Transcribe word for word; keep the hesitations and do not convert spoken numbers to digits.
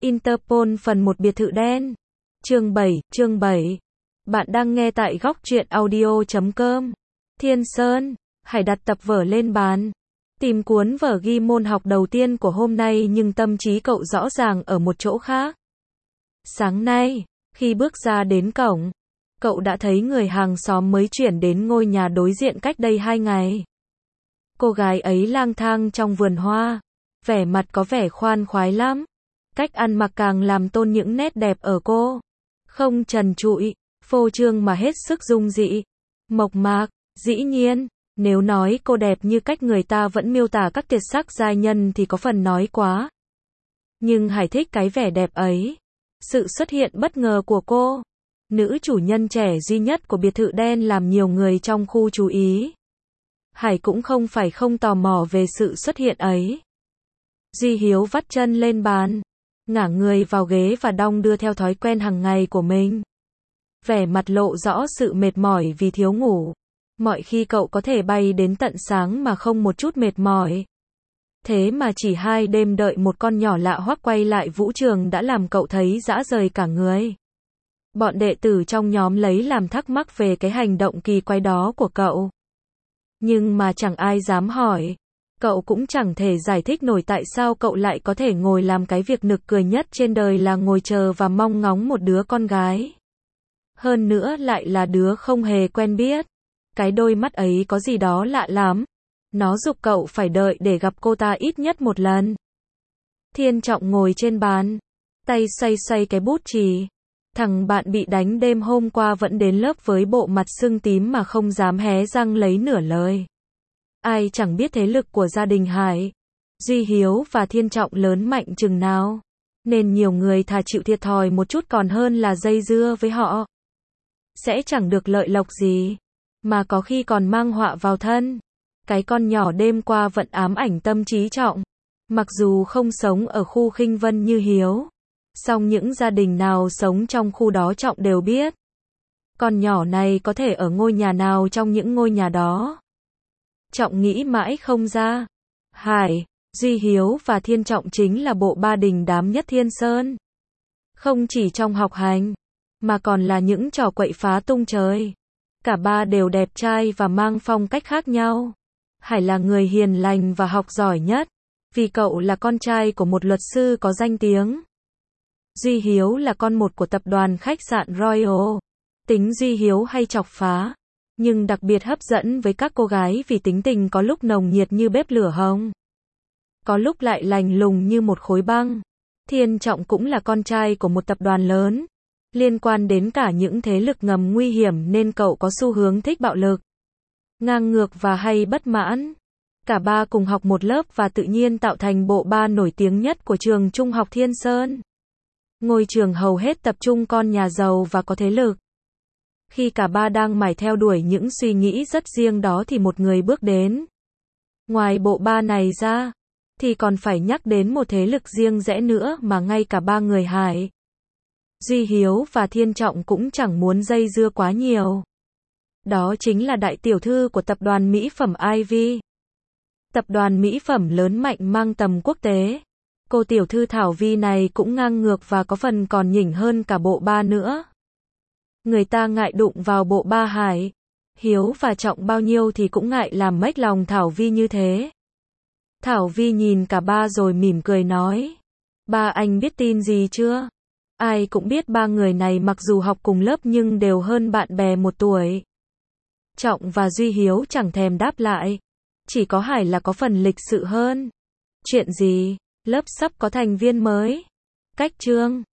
Interpol phần một biệt thự đen. Chương bảy, chương bảy. Bạn đang nghe tại góc truyện audio chấm com. Thiên Sơn, Hải đặt tập vở lên bàn. Tìm cuốn vở ghi môn học đầu tiên của hôm nay nhưng tâm trí cậu rõ ràng ở một chỗ khác. Sáng nay, khi bước ra đến cổng, cậu đã thấy người hàng xóm mới chuyển đến ngôi nhà đối diện cách đây hai ngày. Cô gái ấy lang thang trong vườn hoa, vẻ mặt có vẻ khoan khoái lắm. Cách ăn mặc càng làm tôn những nét đẹp ở cô. Không trần trụi, phô trương mà hết sức dung dị. Mộc mạc, dĩ nhiên, nếu nói cô đẹp như cách người ta vẫn miêu tả các tuyệt sắc giai nhân thì có phần nói quá. Nhưng Hải thích cái vẻ đẹp ấy. Sự xuất hiện bất ngờ của cô, nữ chủ nhân trẻ duy nhất của biệt thự đen làm nhiều người trong khu chú ý. Hải cũng không phải không tò mò về sự xuất hiện ấy. Duy Hiếu vắt chân lên bàn, ngả người vào ghế và đong đưa theo thói quen hàng ngày của mình. Vẻ mặt lộ rõ sự mệt mỏi vì thiếu ngủ. Mọi khi cậu có thể bay đến tận sáng mà không một chút mệt mỏi. Thế mà chỉ hai đêm đợi một con nhỏ lạ hoắc quay lại vũ trường đã làm cậu thấy rã rời cả người. Bọn đệ tử trong nhóm lấy làm thắc mắc về cái hành động kỳ quái đó của cậu. Nhưng mà chẳng ai dám hỏi. Cậu cũng chẳng thể giải thích nổi tại sao cậu lại có thể ngồi làm cái việc nực cười nhất trên đời là ngồi chờ và mong ngóng một đứa con gái. Hơn nữa lại là đứa không hề quen biết. Cái đôi mắt ấy có gì đó lạ lắm. Nó giục cậu phải đợi để gặp cô ta ít nhất một lần. Thiên Trọng ngồi trên bàn, tay xoay xoay cái bút chì. Thằng bạn bị đánh đêm hôm qua vẫn đến lớp với bộ mặt sưng tím mà không dám hé răng lấy nửa lời. Ai chẳng biết thế lực của gia đình Hải, Duy Hiếu và Thiên Trọng lớn mạnh chừng nào. Nên nhiều người thà chịu thiệt thòi một chút còn hơn là dây dưa với họ. Sẽ chẳng được lợi lộc gì, mà có khi còn mang họa vào thân. Cái con nhỏ đêm qua vẫn ám ảnh tâm trí Trọng. Mặc dù không sống ở khu Khinh Vân như Hiếu, song những gia đình nào sống trong khu đó Trọng đều biết. Con nhỏ này có thể ở ngôi nhà nào trong những ngôi nhà đó. Trọng nghĩ mãi không ra. Hải, Duy Hiếu và Thiên Trọng chính là bộ ba đình đám nhất Thiên Sơn. Không chỉ trong học hành, mà còn là những trò quậy phá tung trời. Cả ba đều đẹp trai và mang phong cách khác nhau. Hải là người hiền lành và học giỏi nhất, vì cậu là con trai của một luật sư có danh tiếng. Duy Hiếu là con một của tập đoàn khách sạn Royal. Tính Duy Hiếu hay chọc phá, nhưng đặc biệt hấp dẫn với các cô gái vì tính tình có lúc nồng nhiệt như bếp lửa hồng, có lúc lại lành lùng như một khối băng. Thiên Trọng cũng là con trai của một tập đoàn lớn, liên quan đến cả những thế lực ngầm nguy hiểm nên cậu có xu hướng thích bạo lực, ngang ngược và hay bất mãn. Cả ba cùng học một lớp và tự nhiên tạo thành bộ ba nổi tiếng nhất của trường trung học Thiên Sơn. Ngôi trường hầu hết tập trung con nhà giàu và có thế lực. Khi cả ba đang mải theo đuổi những suy nghĩ rất riêng đó thì một người bước đến. Ngoài bộ ba này ra, thì còn phải nhắc đến một thế lực riêng rẽ nữa mà ngay cả ba người Hải, Duy Hiếu và Thiên Trọng cũng chẳng muốn dây dưa quá nhiều. Đó chính là đại tiểu thư của tập đoàn mỹ phẩm i vê. Tập đoàn mỹ phẩm lớn mạnh mang tầm quốc tế. Cô tiểu thư Thảo Vi này cũng ngang ngược và có phần còn nhỉnh hơn cả bộ ba nữa. Người ta ngại đụng vào bộ ba Hải, Hiếu và Trọng bao nhiêu thì cũng ngại làm mếch lòng Thảo Vi như thế. Thảo Vi nhìn cả ba rồi mỉm cười nói. Ba anh biết tin gì chưa? Ai cũng biết ba người này mặc dù học cùng lớp nhưng đều hơn bạn bè một tuổi. Trọng và Duy Hiếu chẳng thèm đáp lại. Chỉ có Hải là có phần lịch sự hơn. Chuyện gì? Lớp sắp có thành viên mới. Cách chương.